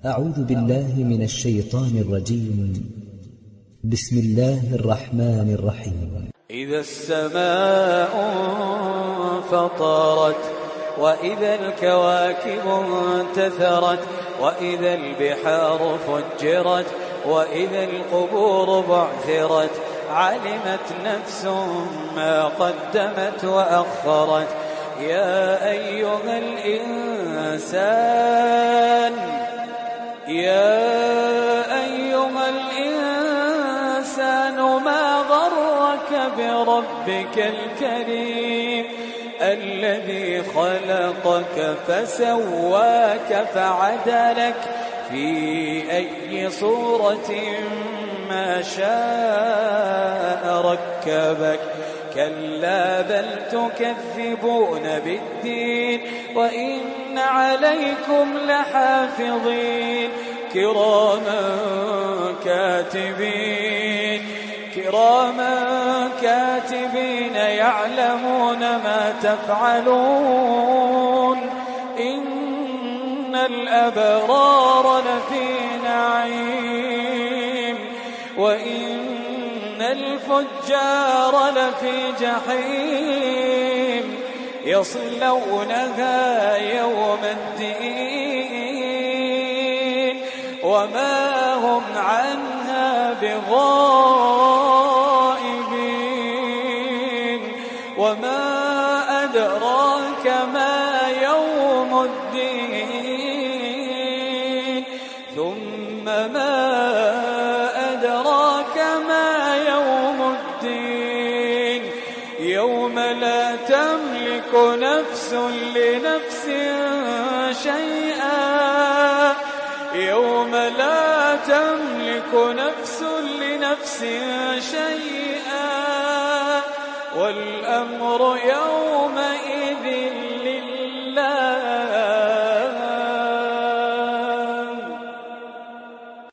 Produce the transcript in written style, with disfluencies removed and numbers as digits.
أعوذ بالله من الشيطان الرجيم. بسم الله الرحمن الرحيم. إذا السماء انفطرت وإذا الكواكب انتثرت وإذا البحار فجرت وإذا القبور بعثرت علمت نفس ما قدمت وأخرت. يا أيها الإنسان ما غرك بربك الكريم الذي خلقك فسواك فعدلك في أي صورة ما شاء ركبك. كلا بل تكذبون بالدين وإن عليكم لحافظين كراما كاتبين يعلمون ما تفعلون. إن الأبرار لفي نعيم وإن الفجار لفي جحيم يصلونها يوم الدين وما هم عنها بغائبين. وما أدراك ما يوم الدين ثم ما أدراك ما يوم الدين يوم لا تملك نفس لنفس شيئا والأمر يومئذ لله.